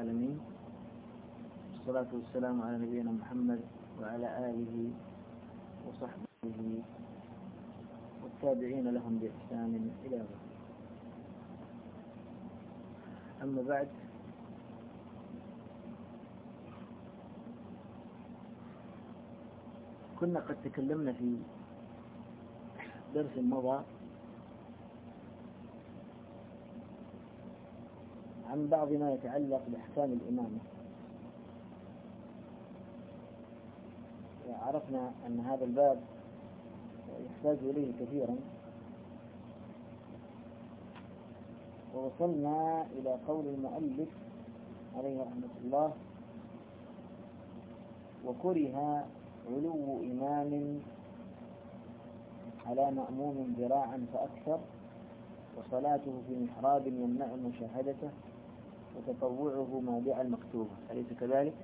العالمين، والصلاة والسلام على نبينا محمد وعلى آله وصحبه والتابعين لهم بإحسان إلى يوم الدين. أما بعد، كنا قد تكلمنا في درس مضى عن بعض ما يتعلق بأحكام الإمامة. عرفنا أن هذا الباب يحتاج إليه كثيرا، ووصلنا إلى قول المؤلف عليه رحمة الله: وكره علو إمام على مأموم ذراعا فأكثر، وصلاته في محراب يمنع مشاهدته، وتطوعه مابع المكتوبة. أليس كذلك؟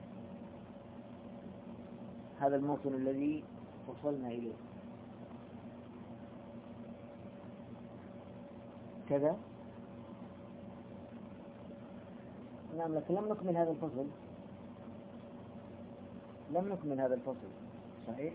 هذا الموطن الذي وصلنا إليه كذا. نعم، لكن لم نكمل هذا الفصل. صحيح؟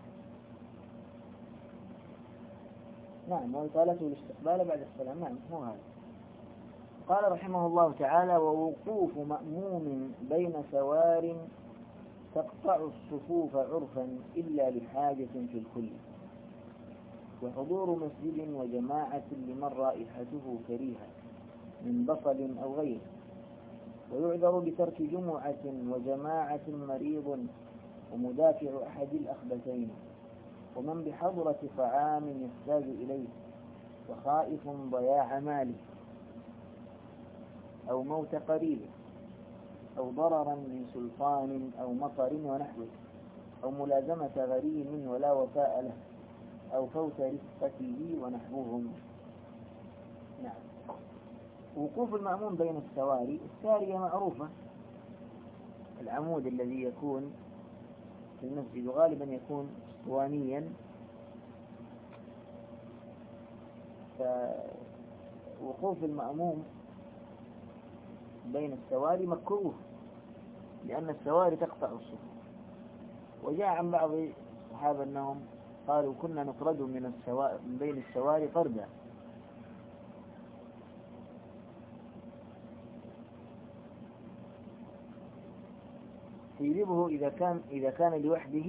نعم، وإطالته الاستقبال بعد السلام. نعم، هو هذا. قال رحمه الله تعالى: ووقوف مأموم بين سوار تقطع الصفوف عرفا إلا لحاجة في الكل، وحضور مسجد وجماعة لمن رائحته كريهة من بصل أو غيره، ويعذر بترك جمعة وجماعة مريض ومدافع أحد الأخبثين، ومن بحضرة طعام يحتاج إليه وخائف ضياع ماله أو موت قريبه أو ضررا من سلطان أو مطر ونحوه، أو ملازمة غريم ولا وفاء له، أو فوت رفقته ونحوهم. نعم. وقوف المأموم بين السواري، السارية معروفة، العمود الذي يكون في المسجد غالبا يكون اسطوانيا، فوقوف المأموم بين السواري مكروه، لأن السواري تقطع الصفوف. وجاء عن بعض الصحابة أنهم قالوا: كنا نطرد من بين السواري طردا. يجيبه إذا كان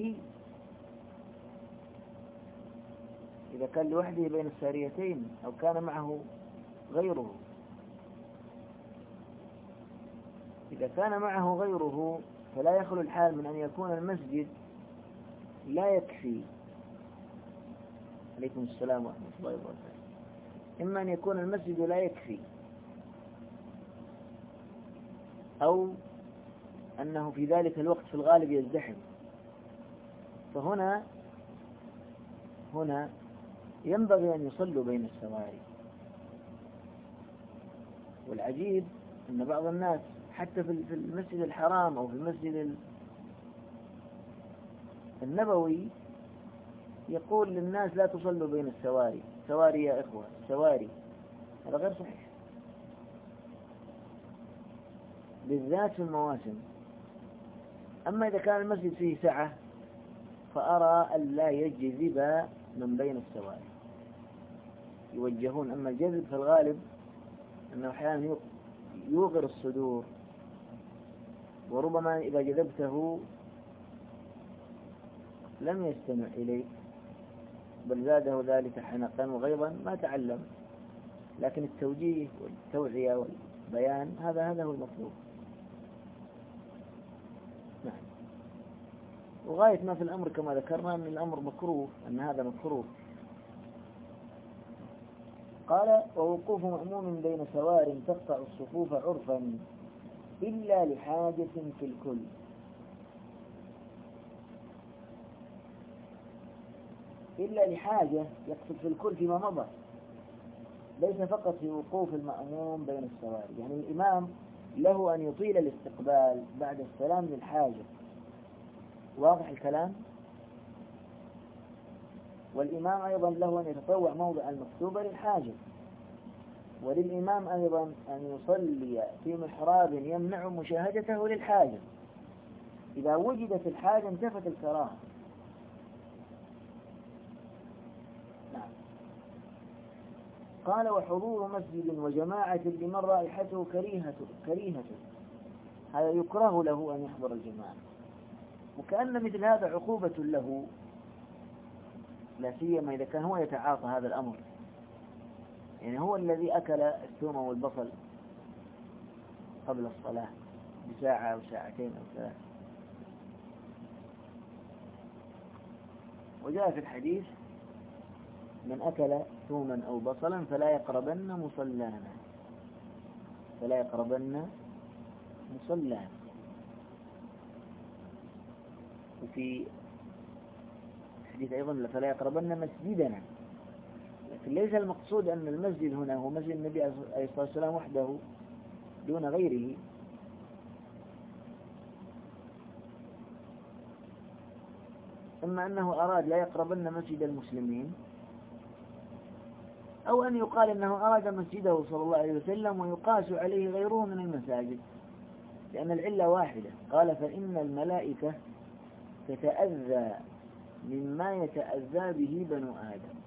لوحده بين الساريتين، أو كان معه غيره. إذا كان معه غيره فلا يخلو الحال من أن يكون المسجد لا يكفي. عليكم السلام ورحمة الله وبركاته. إما أن يكون المسجد لا يكفي، أو أنه في ذلك الوقت في الغالب يزدحم. فهنا ينبغي أن يصلوا بين السواري. والعجيب أن بعض الناس حتى في المسجد الحرام أو في المسجد النبوي يقول للناس: لا تصلوا بين السواري، سواري يا إخوة، سواري. هذا غير صحيح، بالذات في المواسم. أما إذا كان المسجد فيه سعة فأرى أن لا يجذب من بين السواري، يوجهون. أما الجذب في الغالب أنه أحيانا يوغر الصدور، وربما إذا جذبته لم يستمع إليك، بل زاده ذلك حنقا وغيظا ما تعلم. لكن التوجيه والتوعية والبيان هذا هو المطلوب. نعم. وغاية ما في الأمر كما ذكرنا أن الأمر مكروه، أن هذا مكروه. قال: ووقوف مأموم بين سوار تقطع الصفوف عرفا إلا لحاجة في الكل. إلا لحاجة يقصد في الكل فيما مضى، ليس فقط في وقوف المأموم بين السواري. يعني الإمام له أن يطيل الاستقبال بعد السلام للحاجة، واضح الكلام؟ والإمام أيضا له أن يتطوع موضع المكتوبة للحاجة. وللإمام أيضا أن يصلي في محراب يمنع مشاهدته للحاجة. إذا وجدت الحاجة انتفت الكراهة. نعم. قال وحضور مسجد وجماعة لمن رائحته كريهة هذا يكره له أن يحضر الجماعة، وكأن مثل هذا عقوبة له، لا سيما إذا كان هو يتعاطى هذا الأمر، يعني هو الذي أكل الثوم والبصل قبل الصلاة بساعة أو ساعتين أو ثلاث. وجاء في الحديث من أكل ثوما أو بصلا فلا يقربن مصلانا، فلا يقربن مصلانا. وفي حديث أيضا فلا يقربن مسجدنا، لكن ليس المقصود أن المسجد هنا هو مسجد النبي عليه الصلاة والسلام وحده دون غيره، إما أنه أراد لا يقربن مسجد المسلمين، أو أن يقال أنه أراد مسجده صلى الله عليه وسلم ويقاس عليه غيره من المساجد، لأن العلة واحدة. قال فإن الملائكة تتأذى مما يتأذى به بنو آدم.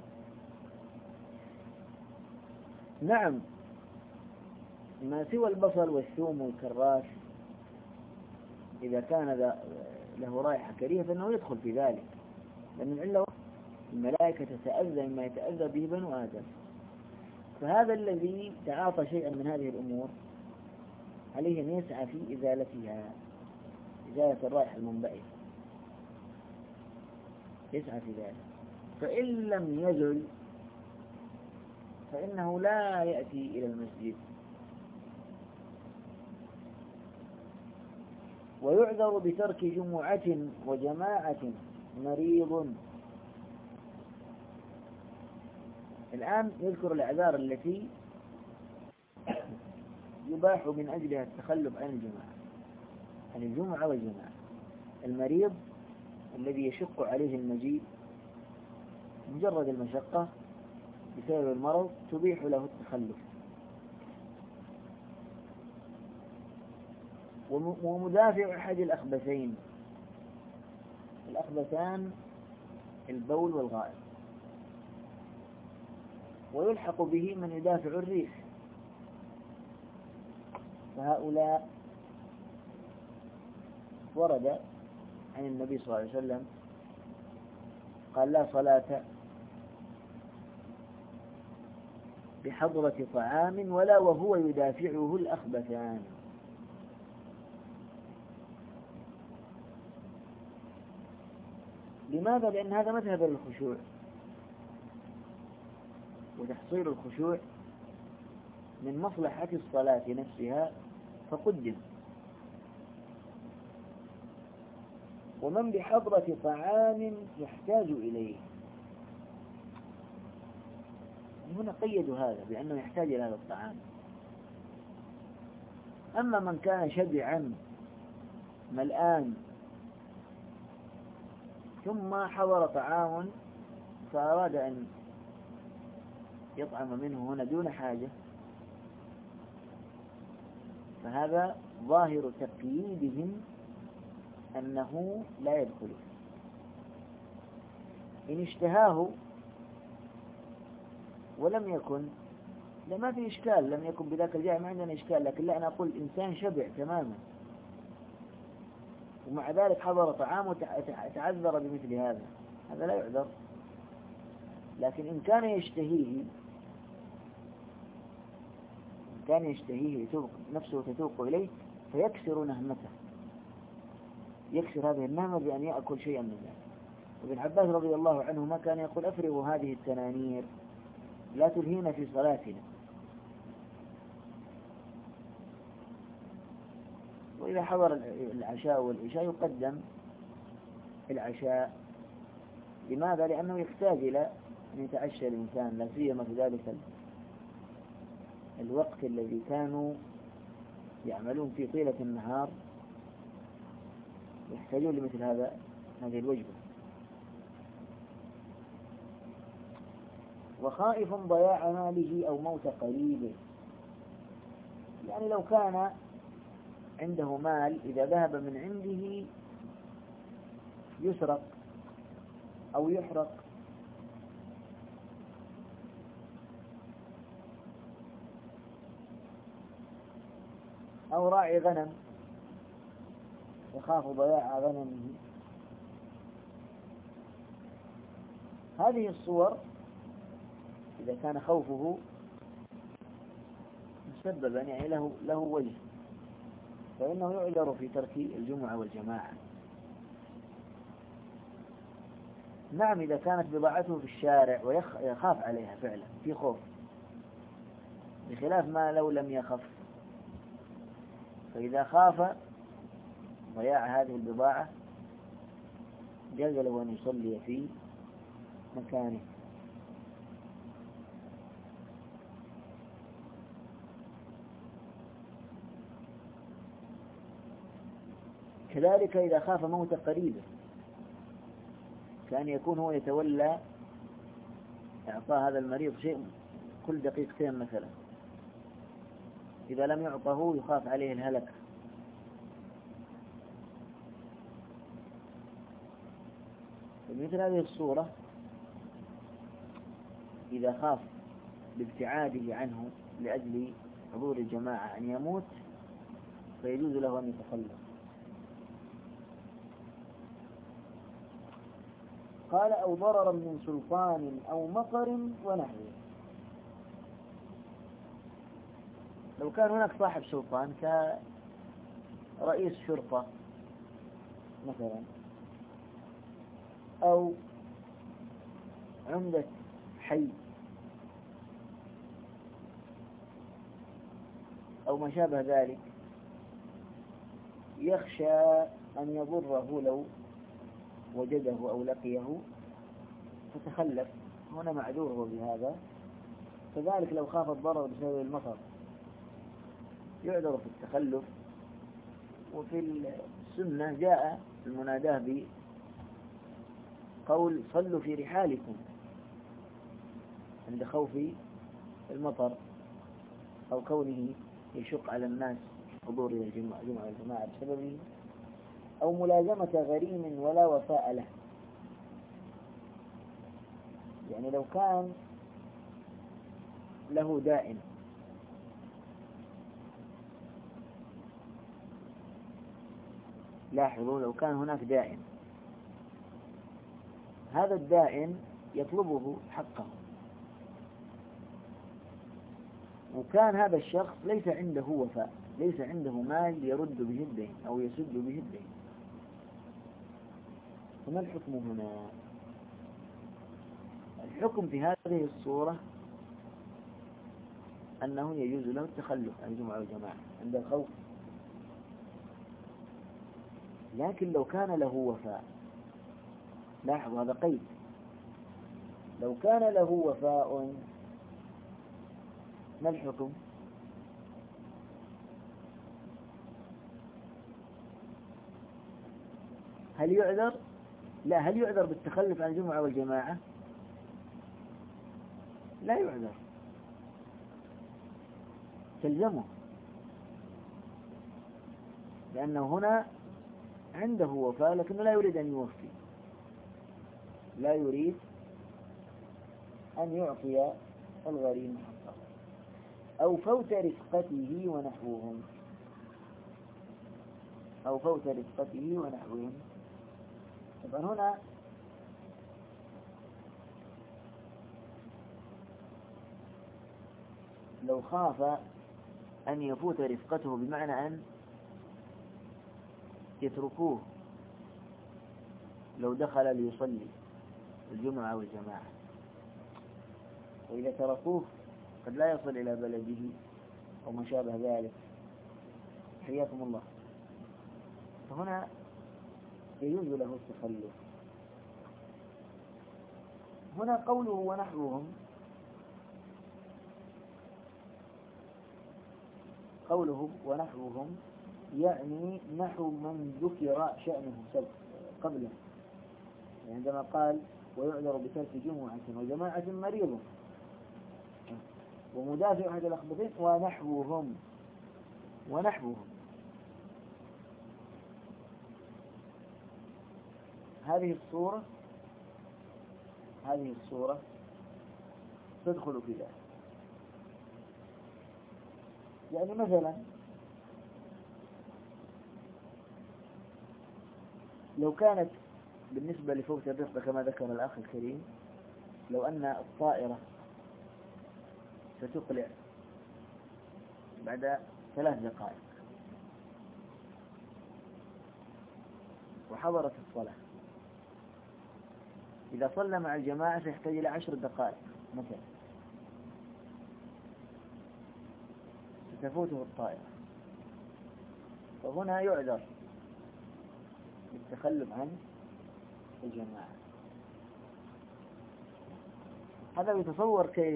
نعم، ما سوى البصل والثوم والكراث إذا كان له رائحة كريهة فإنه يدخل في ذلك، لأن العلة الملائكة تتأذى مما يتأذى به بنو آدم. فهذا الذي تعاطى شيئا من هذه الأمور عليه أن يسعى في إزالتها، إزالة الرائحة المنبعثة، يسعى في ذلك. فإن لم يزل فإنه لا يأتي إلى المسجد. ويعذر بترك جمعة وجماعة مريض. الآن يذكر الأعذار التي يباح من أجلها التخلف عن الجماعة، عن الجمعة والجماعة. المريض الذي يشق عليه المجيء، مجرد المشقة بسبب المرض تبيح له التخلف. ومدافع أحد الأخبثين، الأخبثان البول والغائط، ويلحق به من يدافع الريح، فهؤلاء ورد عن النبي صلى الله عليه وسلم قال لا صلاة بحضرة طعام ولا وهو يدافعه الأخبثان. لماذا؟ لأن هذا مذهب الخشوع، وتحصيل الخشوع من مصلحة الصلاة نفسها فقدم. ومن بحضرة طعام يحتاج إليه، هنا قيدوا هذا بأنه يحتاج إلى هذا الطعام. أما من كان شبعا ملآن ثم حضر طعام فأراد أن يطعم منه هنا دون حاجة، فهذا ظاهر تقييدهم أنه لا يدخل. إن اشتهاه ولم يكن لما في إشكال، لم يكن بذاك الجاء ما عندنا إشكال، لكن لا، أنا أقول إنسان شبع تماما ومع ذلك حضر طعام وتعذر بمثل هذا لا يعذر. لكن إن كان يشتهيه نفسه تتوق إليه فيكسر نهمته، يكسر هذه النهمة بأن يأكل شيئا من ذلك. ابن عباس رضي الله عنهما كان يقول أفرغوا هذه التنانير لا تلهينا في صلاتنا. وإذا حضر العشاء والعشاء يقدم العشاء. لماذا؟ لأنه يحتاج إلى أن يتعشى الإنسان، لا سيما في ذلك الوقت الذي كانوا يعملون في طيلة النهار، يحتاجون لمثل هذه الوجبة. وخائف ضياع ماله أو موت قريبه. يعني لو كان عنده مال إذا ذهب من عنده يسرق أو يحرق، أو راعي غنم يخاف ضياع غنمه. هذه الصور إذا كان خوفه مسببا يعني له وجه، فإنه يعذر في ترك الجمعة والجماعة. نعم إذا كانت بضاعته في الشارع ويخاف عليها فعلا في خوف، بخلاف ما لو لم يخف. فإذا خاف ضياع هذه البضاعة جاز له أن يصلي في مكانه. كذلك إذا خاف موت قريبه، كان يكون هو يتولى إعطاء هذا المريض شيء كل دقيقتين مثلا، إذا لم يعطه يخاف عليه الهلك. مثل هذه الصورة إذا خاف بابتعاده عنه لأجل حضور الجماعة أن يموت فيجوز له أن يتخلف. قال أو ضررا من سلطان أو مطر ونحوه. لو كان هناك صاحب سلطان كرئيس شرطة مثلا، أو عمدة حي، أو ما شابه ذلك، يخشى أن يضره لو وجده أو لقيه فتخلف، هنا معذوره بهذا. كذلك لو خاف الضرر بسبب المطر يعذر في التخلف. وفي السنة جاء المناداه بقول صلوا في رحالكم عند خوف المطر، أو كونه يشق على الناس حضور إلى الجمعة والجماعة بسببه، أو ملازمة غريم ولا وفاء له. يعني لو كان له دائن، لاحظوا لو كان هناك دائن، هذا الدائن يطلبه حقه، وكان هذا الشخص ليس عنده وفاء، ليس عنده مال يرد به الدين أو يسد به الدين، فما الحكم هنا؟ الحكم في هذه الصورة أنه يجوز له التخلف عن الجمعة والجماعة عند الخوف. لكن لو كان له وفاء، لاحظ هذا قيد، لو كان له وفاء ما الحكم؟ هل يعذر؟ لا. هل يعذر بالتخلف عن الجمعة والجماعة؟ لا يعذر، تلزمه، لأنه هنا عنده وفاء لكنه لا يريد أن يوفي، لا يريد أن يعطي الغريم حقه، أو فوت رفقته ونحوهم، أو فوت رفقته ونحوهم. طبعا هنا لو خاف أن يفوت رفقته بمعنى أن يتركوه لو دخل ليصلي الجمعة والجماعة، وإذا تركوه قد لا يصل إلى بلده أو ما شابه ذلك، حياكم الله، فهنا يجوز له التخلف. هنا قوله ونحوهم، قوله ونحوهم يعني نحو من ذكر شأنه قبله، يعني عندما قال ويعذر بترك جمعة وجماعة مريض، ومدافع أحد الأخبطين ونحوهم. هذه الصورة تدخل في ذلك. يعني مثلا لو كانت بالنسبة لفوت الرفقة كما ذكر الأخ الكريم، لو أن الطائرة ستقلع بعد 3 دقائق وحضرت الصلاة، إذا صلى مع الجماعة سيحتاج إلى 10 دقائق مثلا، ستفوته الطائرة، فهنا يعذر بالتخلف عن الجماعة. هذا يتصور كيف؟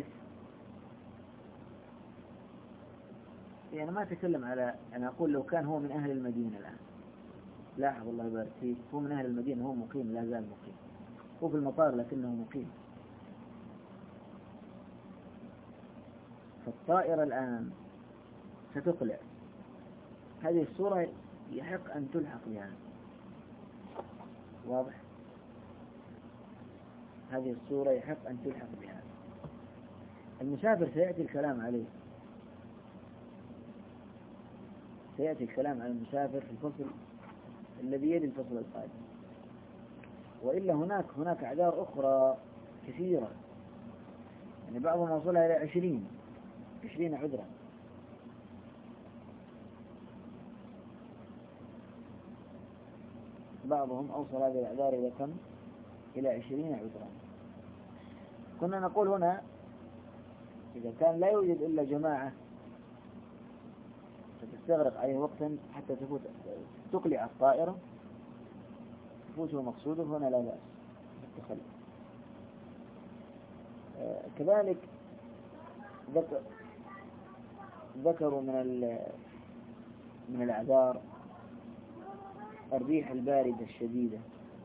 يعني ما أتكلم على، أنا أقول لو كان هو من أهل المدينة الآن، لاحظ الله يبارك فيك، هو من أهل المدينة، هو مقيم، لا زال مقيم، هو في المطار لكنه مقيم. فالطائرة الآن ستقلع، هذه الصورة يحق أن تلحق بها، واضح؟ هذه الصورة يحق أن تلحق بها. المسافر سيأتي الكلام عليه، سيأتي الكلام عن المسافر في الفصل الذي يلي الفصل القادم. وإلا هناك أعذار أخرى كثيرة، يعني بعضهم وصلها إلى 20 عذرا. بعضهم أوصل هذه الأعذار إلى كم؟ إلى 20 عذرا. كنا نقول هنا إذا كان لا يوجد إلا جماعة ستستغرق عليه وقتا حتى تقلع الطائرة، تفوته مقصوده، هنا لا بأس بالتخلف. كذلك ذكروا من الأعذار الريح الباردة الشديدة.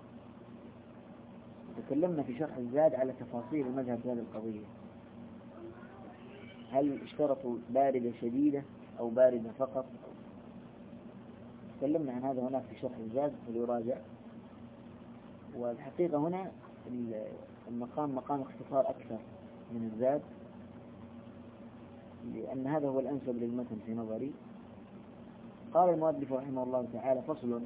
تكلمنا في شرح الزاد على تفاصيل المذهب في هذه القضية، هل اشترطوا باردة شديدة أو باردة فقط؟ تكلمنا عن هذا هناك في شرح الزاد فليراجع. والحقيقة هنا المقام مقام اختصار أكثر من الزاد، لأن هذا هو الأنسب للمتن في نظري. قال المؤلف رحمه الله تعالى: فصل: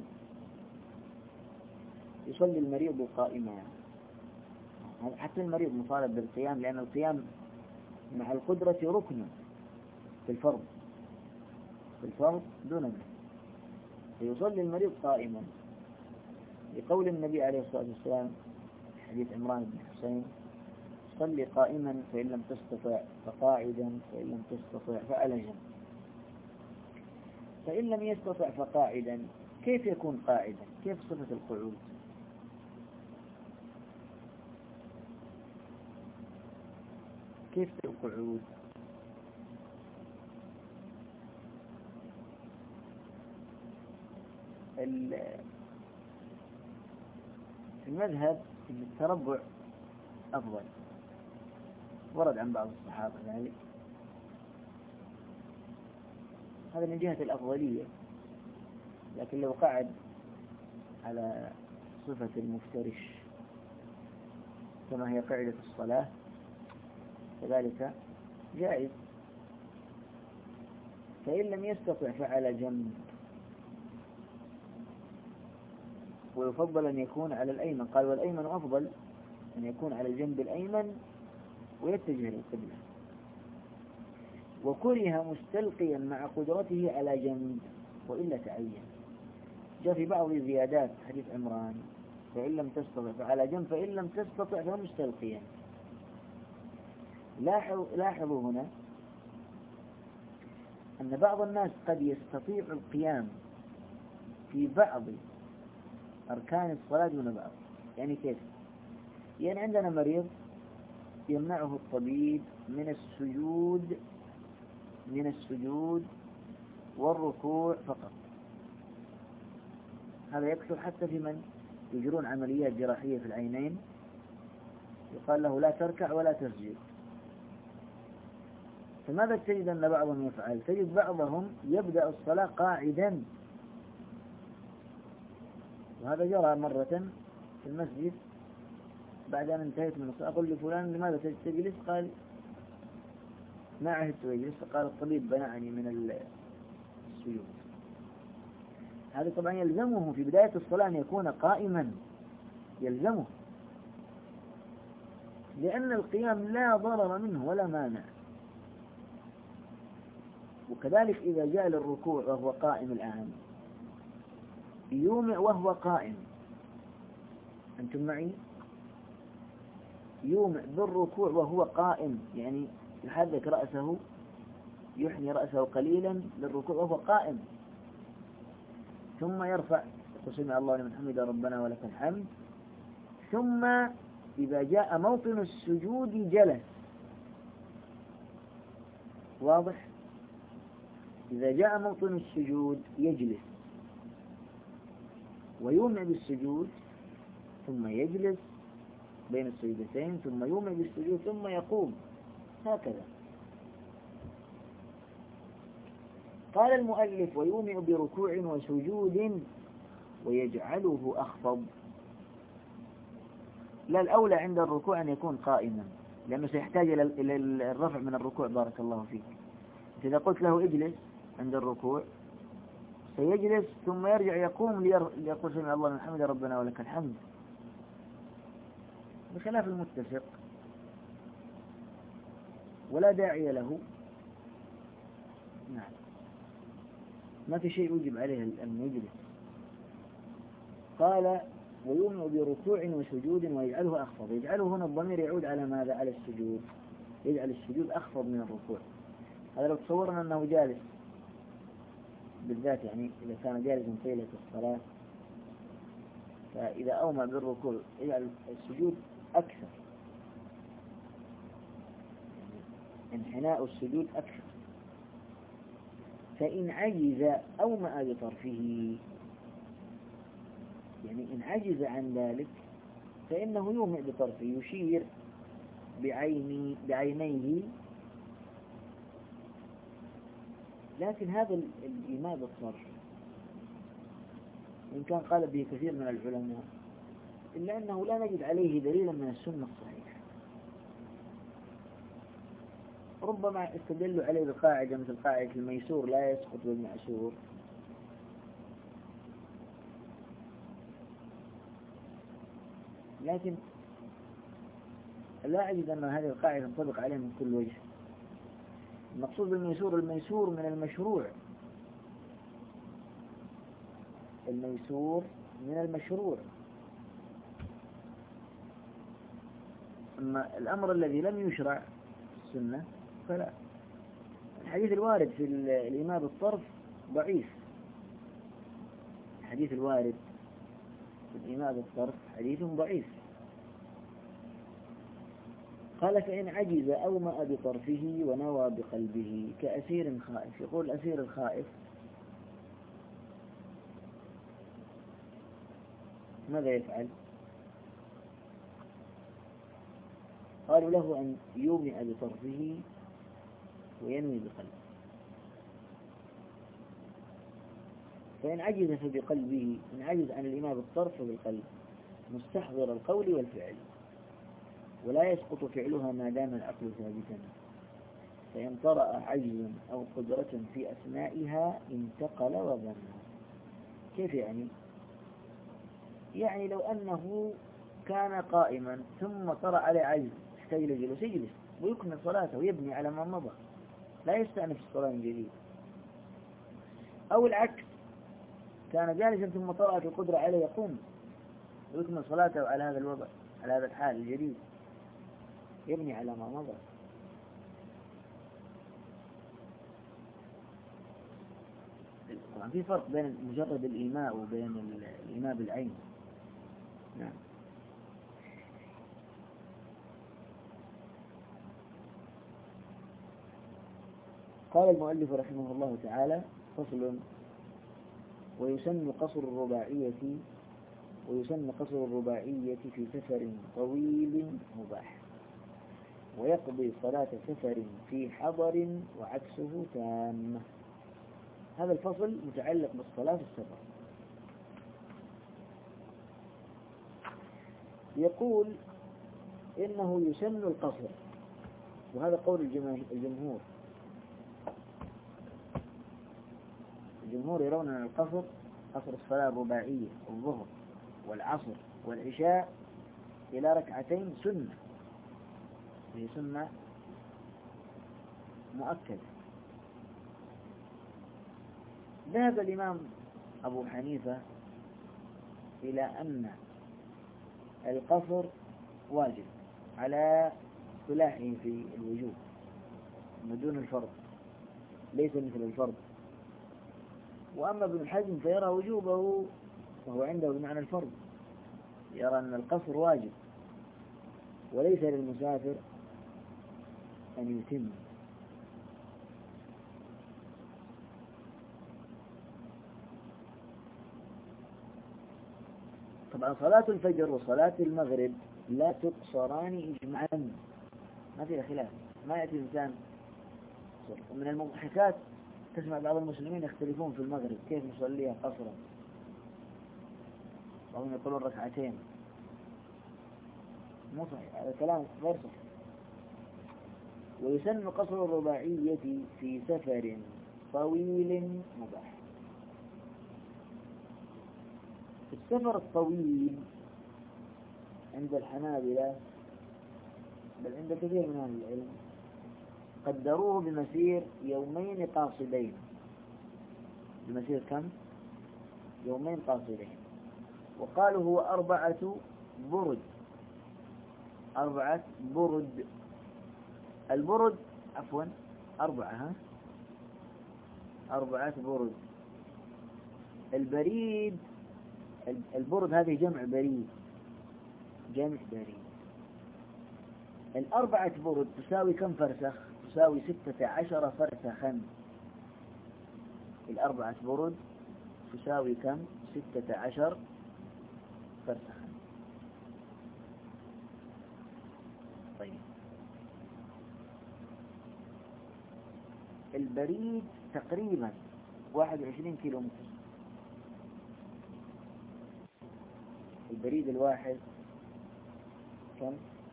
يصلي المريض قائما. حتى المريض مطالب بالقيام، لأن القيام مع القدرة ركن في الفرض دون ذلك. فيصلي المريض قائما لقول النبي عليه الصلاة والسلام حديث عمران بن حسين: صلي قائما فإن لم تستطع فقاعدا فإن لم تستطع فعلى جنب. فإن لم يستطع فقاعدا، كيف يكون قاعدا؟ كيف صفة القعود؟ كيف القعود؟ المذهب ان التربع افضل، ورد عن بعض الصحابة ذلك، هذا من جهة الافضلية. لكن لو قعد على صفة المفترش كما هي قاعدة الصلاة كذلك جائز. فإن لم يستطع فعلى جنب، ويفضل أن يكون على الأيمن. قال: والأيمن أفضل، أن يكون على الجنب الأيمن ويتجه للقبلة. وكره مستلقيا مع قدرته على جنب، وإلا تعين. جاء في بعض زيادات حديث عمران: فإن لم تستطع فعلى جنب، فإن لم تستطع فمستلقيا. لاحظوا هنا أن بعض الناس قد يستطيع القيام في بعض أركان الصلاة دون بعض. يعني كيف؟ يعني عندنا مريض يمنعه الطبيب من السجود والركوع فقط. هذا يكثر حتى في من يجرون عمليات جراحية في العينين، يقال له لا تركع ولا تسجد. فماذا تجد أن بعضهم يفعل؟ تجد بعضهم يبدأ الصلاة قاعدا، وهذا جرى مرة في المسجد بعد أن انتهيت من الصلاة، أقول لفلان لماذا تجلس؟ قال ما عهدت أجلس، فقال الطبيب منعني من السجود. هذا طبعا يلزمه في بداية الصلاة أن يكون قائما، يلزمه، لأن القيام لا ضرر منه ولا مانع. وكذلك إذا جاء للركوع وهو قائم الآن يومئ وهو قائم، أنتم معي؟ يومئ بالركوع وهو قائم، يعني يحرك رأسه، يحني رأسه قليلا للركوع وهو قائم، ثم يرفع يقول سمع الله لمن حمده ربنا ولك الحمد، ثم إذا جاء موطن السجود جلس. واضح؟ إذا جاء موطن السجود يجلس ويومئ بالسجود، ثم يجلس بين السجدتين، ثم يومئ بالسجود، ثم يقوم، هكذا. قال المؤلف ويومئ بركوع وسجود ويجعله أخفض. لا، الأولى عند الركوع أن يكون قائما، لأنه سيحتاج إلى الرفع من الركوع. بارك الله فيك. إذا قلت له اجلس عند الركوع سيجلس ثم يرجع يقوم ليقول سمع الله لمن حمده ربنا ولك الحمد، بخلاف المتفق ولا داعي له. نعم، ما في شيء يجب عليه أن يجلس. قال ويومئ بركوع وسجود ويجعله أخفض. يجعله هنا الضمير يعود على ماذا؟ على السجود، يجعل السجود أخفض من الركوع. هذا لو تصورنا أنه جالس بالذات، يعني إذا كان جالسا طيلة الصلاة، فإذا أومى بالركوع يجعل السجود أكثر، انحناء السجود أكثر. فإن عجز أومأ بطرفه، يعني إن عجز عن ذلك فإنه يومئ بطرفه، يشير بعينيه. لكن هذا الإيماء بالطرف إن كان قال به كثير من العلماء، إلا أنه لا نجد عليه دليلا من السنة الصحيحة. ربما استدلوا عليه بقاعدة مثل قاعدة الميسور لا يسقط بالمأسور، لكن لا أجد أن هذه القاعدة تنطبق عليه من كل وجه. المقصود بالميسور الميسور من المشروع، الميسور من المشروع. أما الأمر الذي لم يشرع في السنة فلا. الحديث الوارد في الإيماء بالطرف ضعيف، الحديث الوارد في الإيماء بالطرف حديث ضعيف. قال فإن عجز أومأ بطرفه ونوى بقلبه كأسير خائف. يقول الأسير الخائف ماذا يفعل؟ قالوا له أن يومئ بطرفه وينوي بقلبه. فإن عجز فبقلبه، إن عجز عن الإيماء بالطرف فبالقلب، مستحضر القول والفعل، ولا يسقط فعلها ما دام العقل ثابتا. فإن طرأ عجز أو قدرة في أثنائها انتقل وظن. كيف يعني؟ يعني لو أنه كان قائما ثم طرأ عليه عجز يحتاج إلى جلوس، يجلس ويكمل صلاته ويبني على ما مضى، لا يستأنف الصلاة من جديد. أو العكس، كان جالسا ثم طرأت القدرة عليه يقوم ويكمل صلاته على هذا الوضع، على هذا الحال الجديد، يبني على ما مضى. طبعا في فرق بين مجرد الإيماء وبين الإيماء بالعين. نعم. قال المؤلف رحمه الله تعالى فصل ويسن قصر الرباعية في سفر طويل مباح. ويقضي صلاة سفر في حضر وعكسه تامة. هذا الفصل متعلق بالصلاة في السفر. يقول إنه يسن القصر، وهذا قول الجمهور. الجمهور يرون أن القصر قصر الصلاة الرباعية الظهر والعصر والعشاء إلى ركعتين سنة، هي سنة مؤكدة. ذهب الإمام أبو حنيفة إلى أن القصر واجب على اصطلاحه في الوجوب دون الفرض، ليس مثل الفرض. وأما ابن حزم فيرى وجوبه وهو عنده بمعنى الفرض، يرى أن القصر واجب وليس للمسافر أن يتم. طبعا صلاة الفجر وصلاة المغرب لا تقصران إجماعا، ما فيها خلاف. ما يأتي إنسان. ومن المضحكات تسمع بعض المسلمين يختلفون في المغرب كيف نصليها قصرا، وهم يقولون ركعتين. مو صحيح، هذا كلام غير صحيح. ويسن قصر الرباعية في سفر طويل مباح. السفر الطويل عند الحنابلة بل عند كثير من أهل العلم قدروه بمسير يومين قاصدين. بمسير كم؟ يومين قاصدين. وقالوا هو 4 برد. 4 برد. البرد عفوا 4 برد. البريد، البرد هذه جمع بريد، جمع بريد. 4 برد تساوي كم فرسخ؟ تساوي 16 فرسخا. 4 برد تساوي كم؟ 16 فرسخا. طيب البريد تقريبا 21 كيلومتر. البريد الواحد كم؟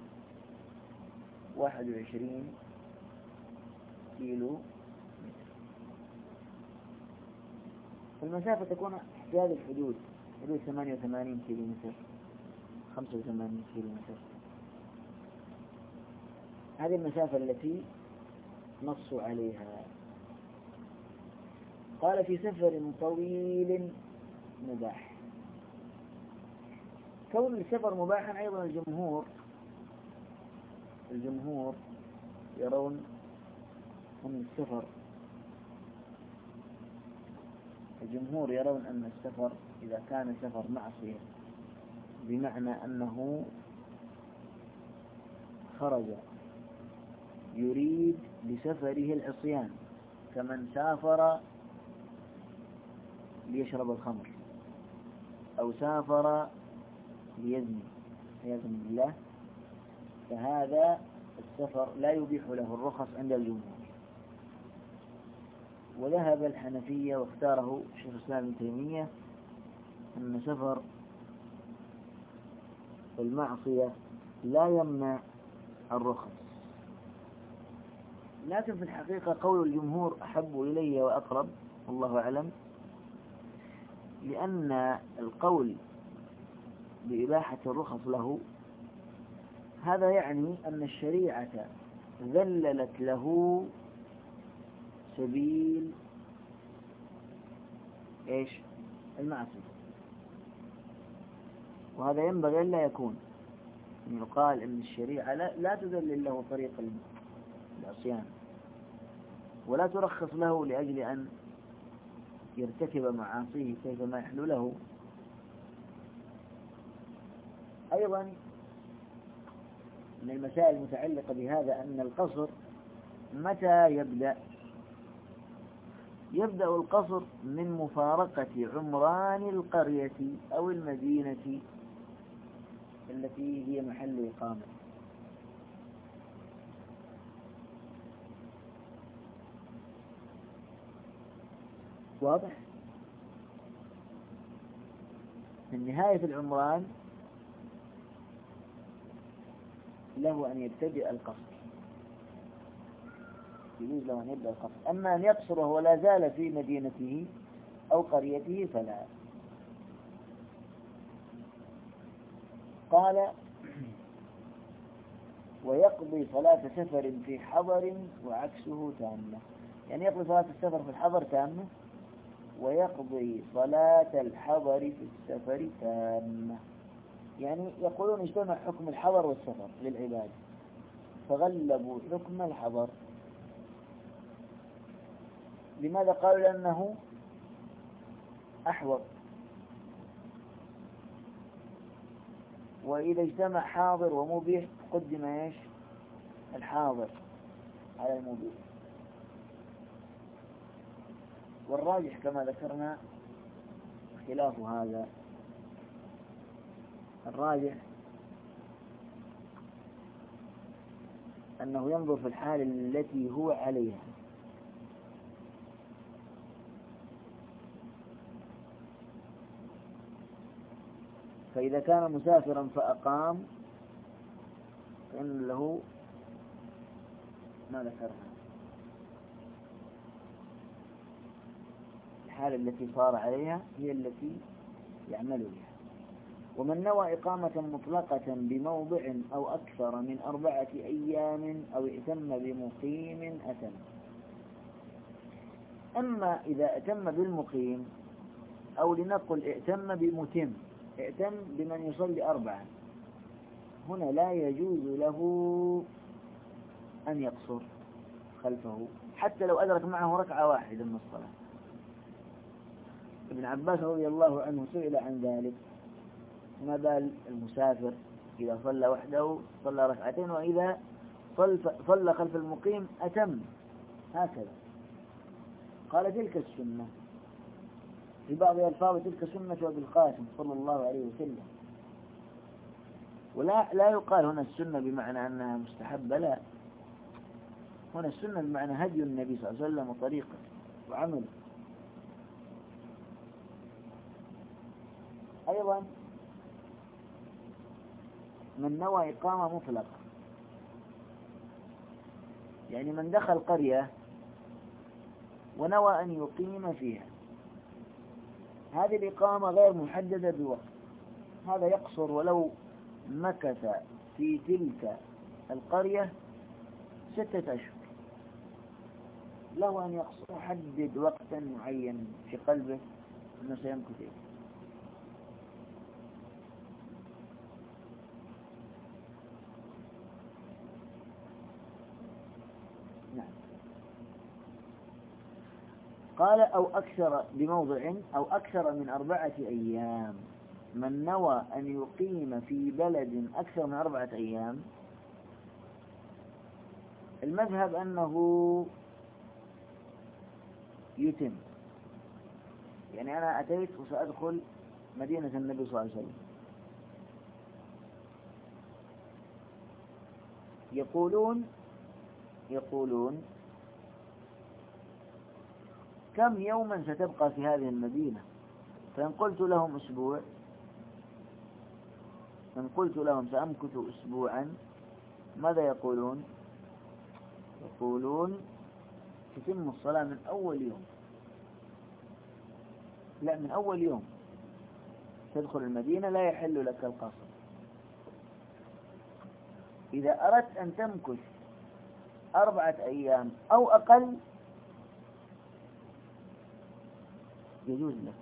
21 كيلو متر. المسافة تكون في هذه الحدود، حدود 88 كيلو متر، 85 كيلو متر. هذه المسافة التي نصوا عليها. قال في سفر طويل مباح. كون السفر مباحا أيضا الجمهور يرون أن السفر إذا كان سفر معصية، بمعنى أنه خرج يريد بسفره العصيان، كمن سافر ليشرب الخمر أو سافر ليزني عياذا بالله، فهذا السفر لا يبيح له الرخص عند الجمهور. وذهب الحنفية واختاره شيخ الإسلام ابن تيمية أن سفر المعصية لا يمنع الرخص. لكن في الحقيقة قول الجمهور أحب إلي وأقرب، والله أعلم، لأن القول بإباحة الرخص له هذا يعني أن الشريعة ذللت له سبيل المعصية، وهذا ينبغي أن لا يكون. يقال أن الشريعة لا تذلل له طريق العصيان، ولا ترخص له لأجل أن يرتكب معاصيه كيفما يحلو له. أيضا من المسائل المتعلقة بهذا أن القصر متى يبدأ القصر من مفارقة عمران القرية أو المدينة التي هي محل إقامة. واضح؟ من نهاية العمران له أن يبتدئ القصر، يجوز له أن يبدأ القصر. أما أن يقصر وهو لا زال في مدينته أو قريته فلا. قال ويقضي صلاة سفر في حضر وعكسه تامة، يعني يقضي صلاة السفر في الحضر تامة، ويقضي صلاة الحضر في السفر تامة. يعني يقولون اجتمع حكم الحضر والسفر للعبادة فغلبوا حكم الحضر. لماذا؟ قالوا لأنه أحوط، وإذا اجتمع حاضر ومبيح قدم ايش؟ الحاضر على المبيح. والراجح كما ذكرنا خلاف هذا. الراجح أنه ينظر في الحال التي هو عليها، فإذا كان مسافرا فأقام فإن له ما ذكرها، الحالة التي صار عليها هي التي يعمل بها. ومن نوى إقامة مطلقة بموضع أو أكثر من 4 أيام أو ائتم بمقيم أتم. أما إذا ائتم بالمقيم، أو لنقل ائتم بمتم، ائتم بمن يصلي 4، هنا لا يجوز له أن يقصر خلفه حتى لو أدرك معه ركعة واحدة من الصلاة. ابن عباس رضي الله عنه سئل عن ذلك، ما بال المسافر إذا صلى وحده صلى 2 وإذا صلى خلف المقيم أتم هكذا؟ قال تلك السنة، في بعض الألفاظ تلك سنة أبي القاسم صلى الله عليه وسلم. ولا يقال هنا السنة بمعنى أنها مستحبة، لا، هنا السنة بمعنى هدي النبي صلى الله عليه وسلم وطريقه وعمله. أيضا من نوى إقامة مطلقة، يعني من دخل قرية ونوى أن يقيم فيها، هذه الإقامة غير محددة بوقت، هذا يقصر ولو مكث في تلك القرية 6 أشهر، له أن يقصر، يحدد وقتا معين في قلبه أنه سيمكث فيه. نعم. قال أو أكثر بموضع أو أكثر من 4 أيام. من نوى أن يقيم في بلد أكثر من 4 أيام، المذهب أنه يتم. يعني أنا أتيت وسأدخل مدينة النبي صلى الله عليه وسلم، يقولون كم يوما ستبقى في هذه المدينة؟ فإن قلت لهم أسبوع، إن قلت لهم سأمكث أسبوعا، ماذا يقولون؟ يقولون تتم الصلاة من أول يوم. لا، من أول يوم تدخل المدينة لا يحل لك القصر. إذا أردت أن تمكث 4 أيام أو أقل يجوز لك،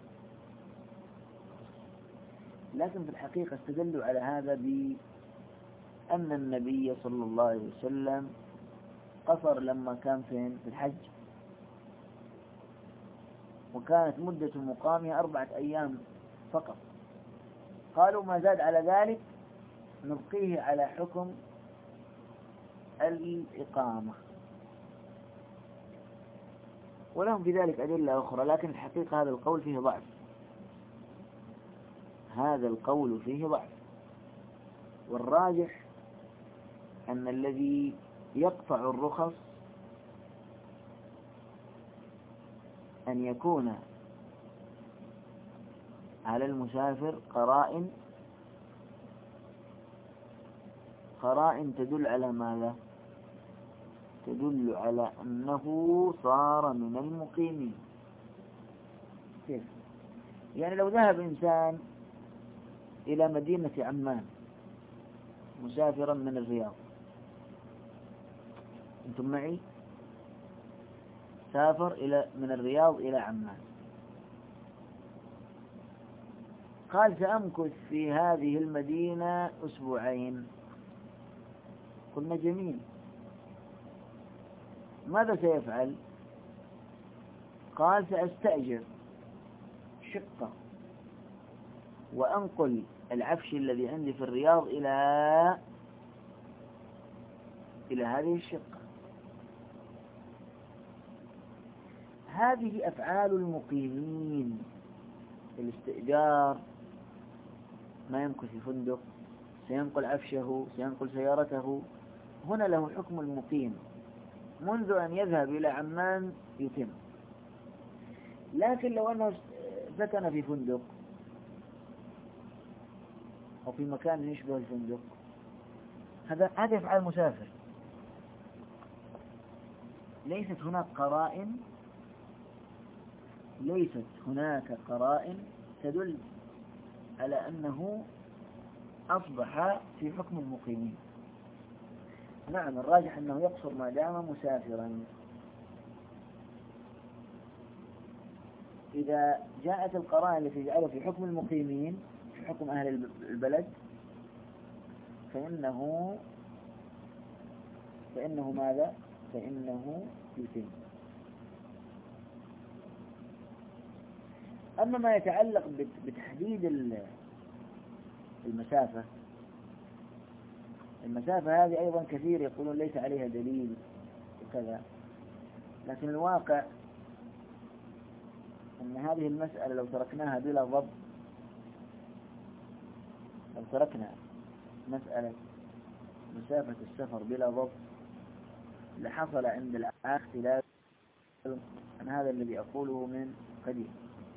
لكن في الحقيقة استدلوا على هذا بأن النبي صلى الله عليه وسلم قصر لما كان في الحج، وكانت مدة مقامها 4 أيام فقط. قالوا ما زاد على ذلك نبقيه على حكم الإقامة، ولهم في ذلك أدلة أخرى، لكن الحقيقة هذا القول فيه ضعف، هذا القول فيه ضعف. والراجح أن الذي يقطع الرخص أن يكون على المسافر قرائن تدل على ماذا؟ تدل على أنه صار من المقيمين. كيف؟ يعني لو ذهب إنسان إلى مدينة عمان مسافرا من الرياض، أنتم معي؟ سافر من الرياض إلى عمان، قال سأمكث في هذه المدينة أسبوعين. قلنا جميل، ماذا سيفعل؟ قال سأستأجر شقة وأنقل العفش الذي عندي في الرياض إلى هذه الشقة. هذه أفعال المقيمين. الاستئجار، ما يمكث في فندق، سينقل عفشه، سينقل سيارته، هنا له حكم المقيم منذ أن يذهب إلى عمان يتم. لكن لو أنه سكن في فندق أو في مكان يشبه الفندق، هذا أفعال مسافر. ليست هناك قرائن تدل على أنه أصبح في حكم المقيمين. نعم، الراجح أنه يقصر ما دام مسافرا. إذا جاءت القرائن التي تجعله في حكم المقيمين، في حكم أهل البلد، فإنه ماذا؟ فإنه يتم. أما ما يتعلق بتحديد المسافة هذه أيضا كثير يقولون ليس عليها دليل وكذا، لكن الواقع أن هذه المسألة لو تركناها بلا ضبط، لو تركنا مسألة مسافة السفر بلا ضبط، لحصل عند الآخر اختلاف عن هذا الذي أقوله من قديم.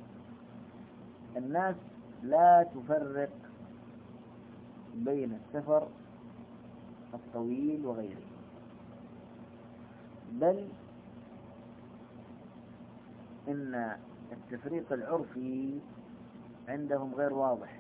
الناس لا تفرق بين السفر الطويل وغيره، بل إن التفريق العرفي عندهم غير واضح.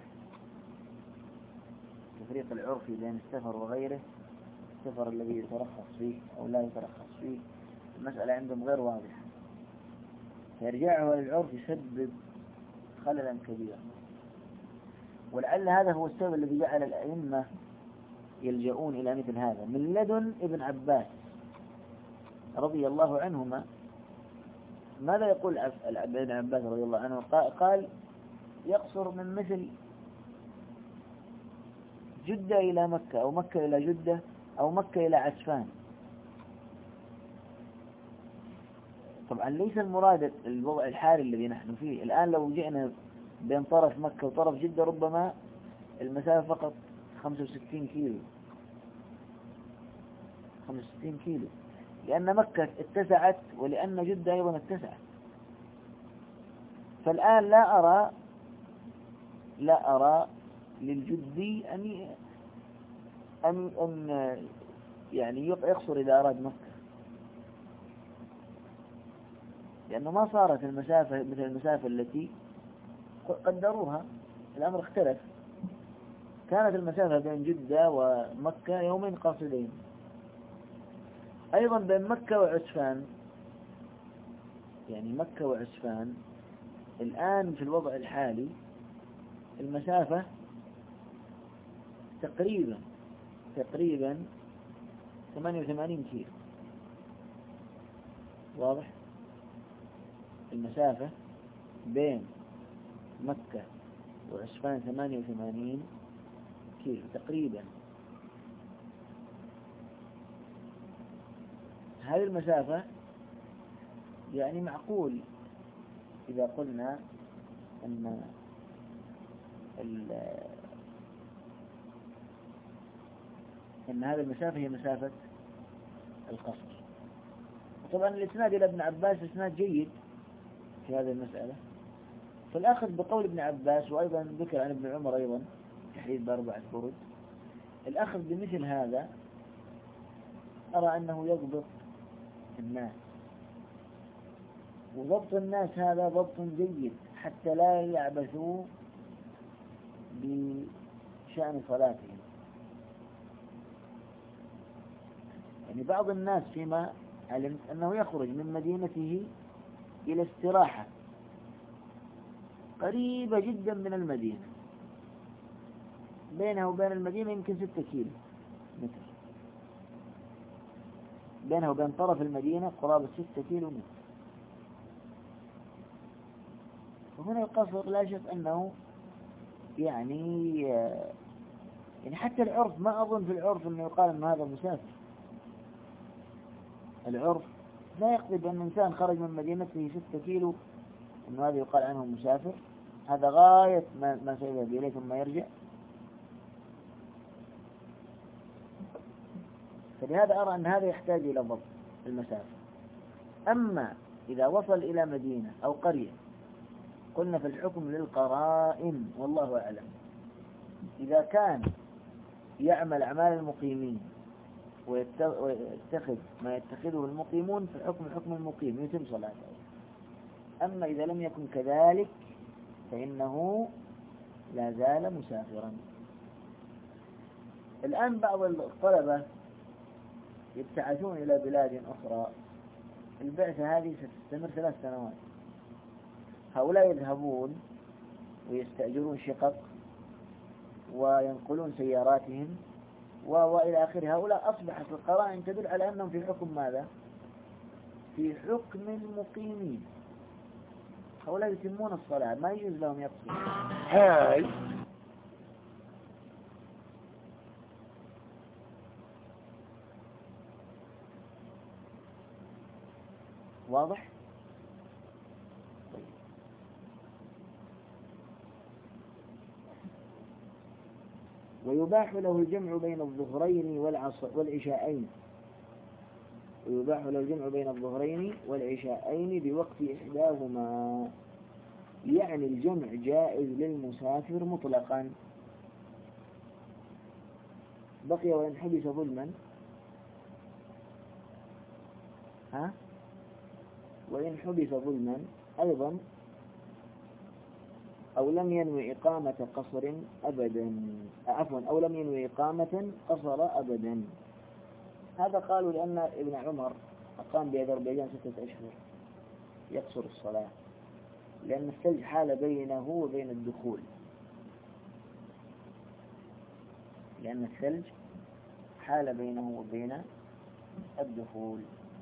التفريق العرفي بين السفر وغيره، السفر الذي يترخص فيه أو لا يترخص فيه، المسألة عندهم غير واضحة، فيرجعه للعرف يسبب خللا كبيرا. ولعل هذا هو السبب الذي جعل الأئمة يلجؤون إلى مثل هذا من لدن ابن عباس رضي الله عنهما. ماذا يقول ابن عباس رضي الله عنه؟ قال يقصر من مثل جدة إلى مكة، أو مكة إلى جدة، أو مكة إلى عسفان. طبعا ليس المراد الوضع الحالي الذي نحن فيه الآن. لو جئنا بين طرف مكة وطرف جدة ربما المسافة فقط 65 كيلو، 65 كيلو، لأن مكة اتسعت ولأن جدة أيضا اتسعت. فالآن لا أرى للجدي أن يعني يقصر إذا أراد مكة، لأنه ما صارت المسافة مثل المسافة التي قدروها. الأمر اختلف. كانت المسافة بين جدة ومكة يومين قاصدين. أيضا بين مكة وعسفان، يعني مكة وعسفان الآن في الوضع الحالي المسافة تقريبا 88 كيلو. واضح؟ المسافة بين مكة وعسفان 88 كيلو تقريبا. هذه المسافة يعني معقول إذا قلنا أن هذه المسافة هي مسافة القصر. طبعا الإسناد إلى ابن عباس إسناد جيد، في هذه المسألة. فالأخذ بقول ابن عباس، وأيضا ذكر عن ابن عمر أيضا تحديد ب4 برد، الأخذ بمثل هذا أرى أنه يضبط الناس، وضبط الناس هذا ضبط جيد حتى لا يعبثوا بشأن صلاتهم. يعني بعض الناس فيما علمت أنه يخرج من مدينته إلى استراحة قريبة جدا من المدينة، بينها وبين المدينة يمكن 6 كيلو متر، بينها وبين طرف المدينة قرابة 6 كيلو متر. وهنا القصر لا شك أنه يعني حتى العرف، ما أظن في العرف أنه يقال أن هذا مسافر. العرف لا يقصد أن إنسان خرج من مدينته 6 كيلو أنه هذا يقال عنه مسافر، هذا غاية ما سيذهب إليه ثم يرجع. فلهذا أرى أن هذا يحتاج إلى ضبط المسافة. أما إذا وصل إلى مدينة أو قرية قلنا في الحكم للقرائن والله أعلم. إذا كان يعمل أعمال المقيمين ويتخذ ما يتخذه المقيمون فالحكم حكم المقيم يتم صلاته. أما إذا لم يكن كذلك فإنه لا زال مسافرا. الآن بعض الطلبة يبتعثون إلى بلاد أخرى، البعثة هذه ستستمر 3 سنوات. هؤلاء يذهبون ويستأجرون شقق وينقلون سياراتهم وإلى آخره. هؤلاء أصبحت القرائن تدل على أنهم في حكم ماذا؟ في حكم المقيمين. هؤلاء يتمون الصلاة، ما يجوز لهم يقصرون. هاي واضح؟ طيب. ويباح له الجمع بين الظهرين والعشاءين، ويباح له الجمع بين الظهرين والعشاءين بوقت إحداهما، يعني الجمع جائز للمسافر مطلقا. بقي وإن حبس ظلما، وإن حبس ظلما أيضا أو لم ينوي إقامة قصر أبدا، أو لم ينوي إقامة قصر أبدا. هذا قالوا لأن ابن عمر أقام بأذربيجان 6 أشهر يقصر الصلاة، لأن الثلج حال بينه وبين الدخول، لأن الثلج حال بينه وبين الدخول.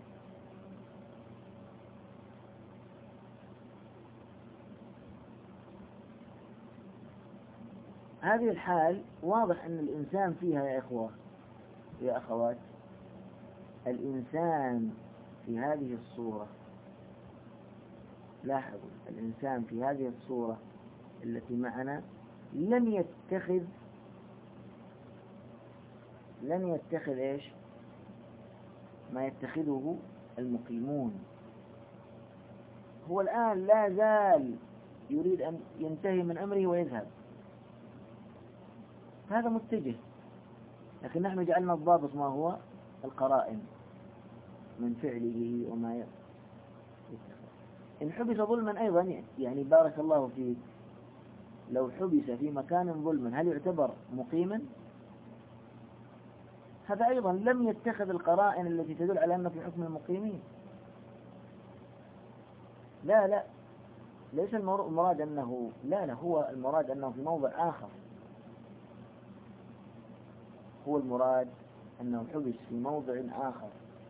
هذه الحال واضح أن الإنسان فيها يا إخوة يا أخوات، الإنسان في هذه الصورة، لاحظوا الإنسان في هذه الصورة التي معنا لن يتخذ إيش ما يتخذه المقيمون. هو الآن لا زال يريد أن ينتهي من أمره ويذهب، هذا متجه، لكن نحن جعلنا الضابط ما هو القرائن من فعله وما يتخذ. إن حبس ظلما أيضا، يعني بارك الله فيك، لو حبس في مكان ظلما هل يعتبر مقيما؟ هذا أيضا لم يتخذ القرائن التي تدل على أنه في حكم المقيمين. لا ليس المراد أنه لا هو المراد أنه في موضع آخر، هو المراد أنه حبس في موضع آخر،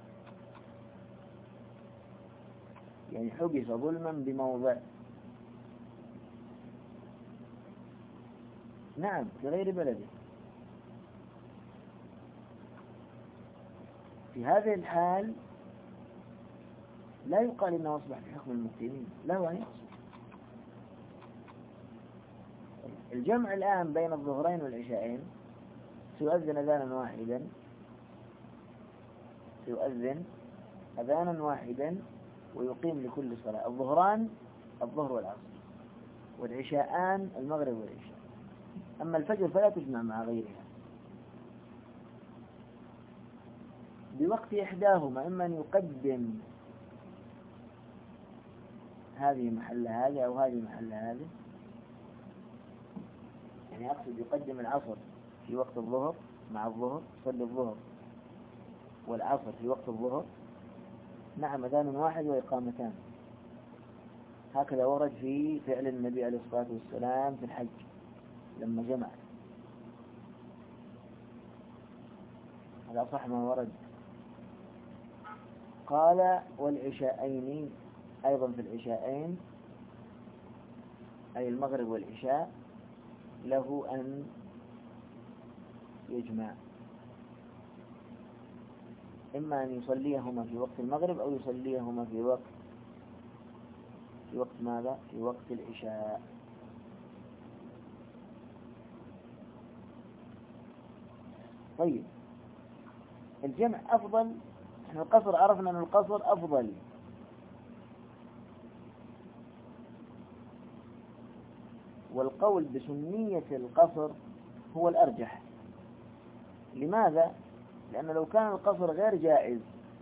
يعني حبس ظلما بموضع، نعم، في غير بلده. في هذه الحال لا يقال إنه أصبح في حكم المقيمين، له أن يقصر. الجمع الآن بين الظهرين والعشاءين سيؤذن أذانا واحدا ويقيم لكل صلاة. الظهران الظهر والعصر، والعشاءان المغرب والعشاء. أما الفجر فلا تجمع مع غيرها بوقت إحداهما، إما أن يقدم هذه محل هذه أو هذه محل هذه، يعني أقصد يقدم العصر في وقت الظهر مع الظهر، يصلي الظهر والعصر في وقت الظهر، نعم، أذان واحد وإقامتان. هكذا ورد في فعل النبي عليه الصلاة والسلام في الحج لما جمع، هذا صح ما ورد. قال والعشاءين أيضا في العشاءين أي المغرب والعشاء له أن يجمع، إما أن يصليهما في وقت المغرب أو يصليهما في وقت ماذا؟ في وقت العشاء. طيب الجمع أفضل. احنا القصر عرفنا أن القصر أفضل، والقول بسنية القصر هو الأرجح. لماذا؟ لأن لو كان القصر غير جائز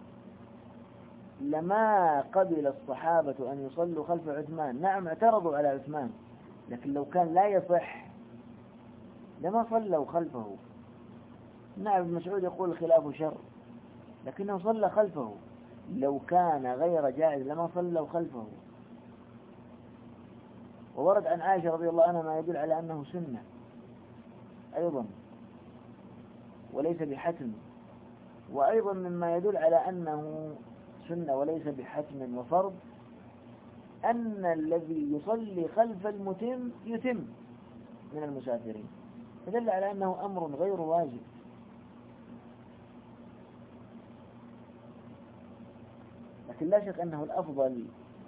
لما قبل الصحابة أن يصلوا خلف عثمان. نعم اعترضوا على عثمان، لكن لو كان لا يصح لما صلوا خلفه. نعم ابن مسعود يقول الخلاف شر، لكنه صلى خلفه. لو كان غير جائز لما صلوا خلفه. وورد عن عائشة رضي الله عنها ما يدل على أنه سنة أيضا وليس بحتم. وأيضا مما يدل على أنه سنة وليس بحتم وفرض أن الذي يصلي خلف المتم يتم من المسافرين، فدل على أنه أمر غير واجب. لكن لا شك أنه الأفضل.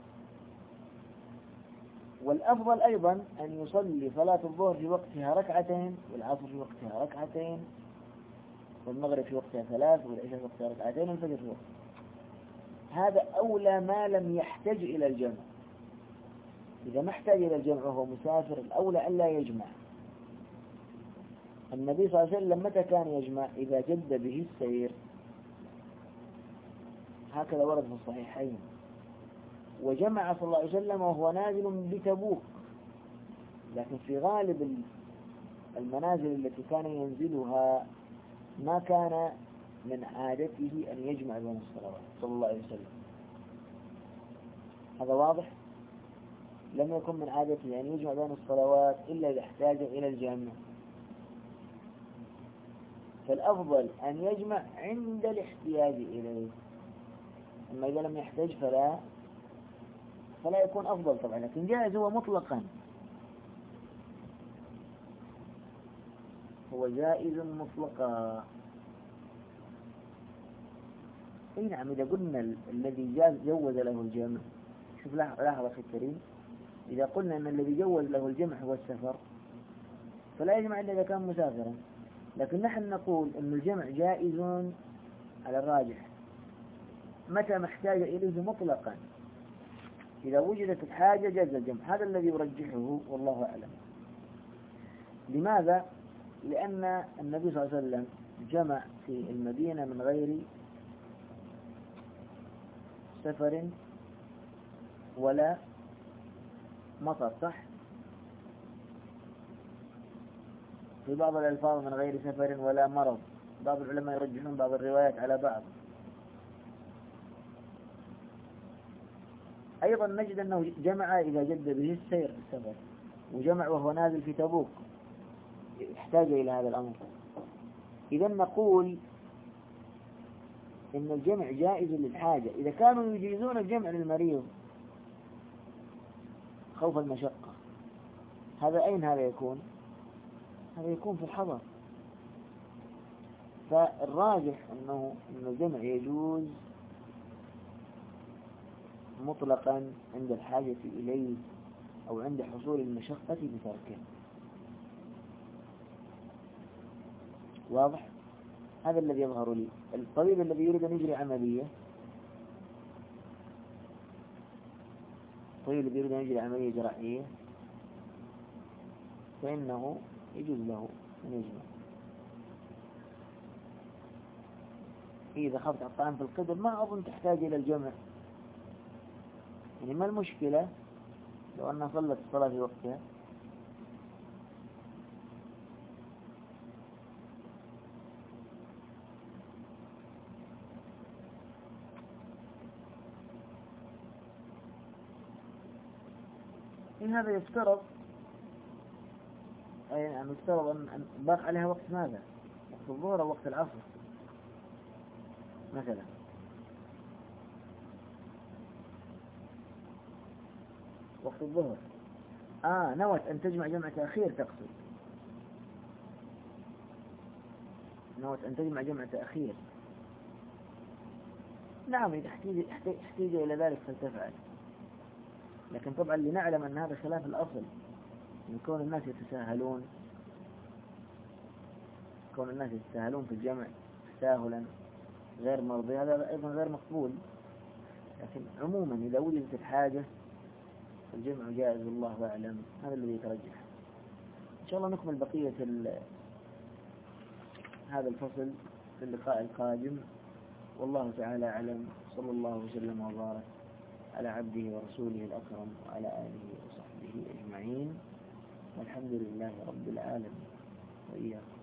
والأفضل أيضا أن يصلي صلاة الظهر في وقتها ركعتين، والعصر في وقتها ركعتين، والمغرب في وقتها 3، والعشاء في وقتها ركعتين، والفجر في وقتها. هذا أولى ما لم يحتاج إلى الجمع. إذا ما احتاج إلى الجمع وهو مسافر الأولى أن لا يجمع. النبي صلى الله عليه وسلم متى كان يجمع؟ إذا جد به السير، هكذا ورد في الصحيحين. وجمع صلى الله عليه وسلم وهو نازل بتبوك، لكن في غالب المنازل التي كان ينزلها ما كان من عادته أن يجمع بين الصلوات صلى الله عليه وسلم. هذا واضح؟ لم يكن من عادته أن يجمع بين الصلوات إلا إذا احتاج إلى الجمع. فالأفضل أن يجمع عند الاحتياج إليه، أما إذا لم يحتاج فلا يكون أفضل طبعا، لكن جائز هو مطلقا، هو جائز مطلقا. أي نعم، إذا قلنا الذي جوز له الجمع، شوف لاحظ أخي الكريم، إذا قلنا أن الذي جوز له الجمع هو السفر فلا يجمع إلا إذا كان مسافرا. لكن نحن نقول أن الجمع جائز على الراجح متى ما احتاج إليه مطلقا. إذا وجدت الحاجة جاز الجمع، هذا الذي يرجحه والله أعلم. لماذا؟ لأن النبي صلى الله عليه وسلم جمع في المدينة من غير سفر ولا مطر، صح؟ في بعض الألفاظ من غير سفر ولا مرض، بعض العلماء يرجحون بعض الروايات على بعض. أيضا نجد أنه جمع إذا جد به السير في السفر، وجمع وهو نازل في تبوك، يحتاج إلى هذا الأمر. إذا نقول إن الجمع جائز للحاجة. إذا كانوا يجيزون الجمع للمريض خوف المشقة، هذا أين هذا يكون؟ هذا يكون في الحضر. فالراجح أن الجمع يجوز مطلقا عند الحاجة إليه أو عند حصول المشقة بتركه. واضح؟ هذا الذي يظهر لي. الطبيب الذي يريد أن يجري عملية الطبيب اللي يريد أن يجري عملية جراحية فإنه يجوز له أن يجمع. إذا خفت على الطعام في القدر ما أظن تحتاج إلى الجمع، يعني ما المشكلة لو أنها صلت الصلاة في وقتها. إن هذا يفترض يعني يفترض أن باق عليها وقت ماذا؟ وقت الظهر أو وقت العصر مثلا. وقت الظهر نوت أن تجمع جمع تأخير تقصد، نوت أن تجمع جمع تأخير. نعم إذا احتيج إلى ذلك فلتفعل، لكن طبعا لنعلم أن هذا خلاف الأصل، من كون الناس يتساهلون في الجمع تساهلا غير مرضي، هذا أيضا غير مقبول. لكن عموما إذا وجدت الحاجة الجمع جائز والله أعلم، هذا الذي يترجح. إن شاء الله نكمل بقية هذا الفصل في اللقاء القادم، والله تعالى أعلم. صلى الله وسلم وبارك على عبده ورسوله الأكرم وعلى آله وصحبه أجمعين، والحمد لله رب العالمين، وإياكم.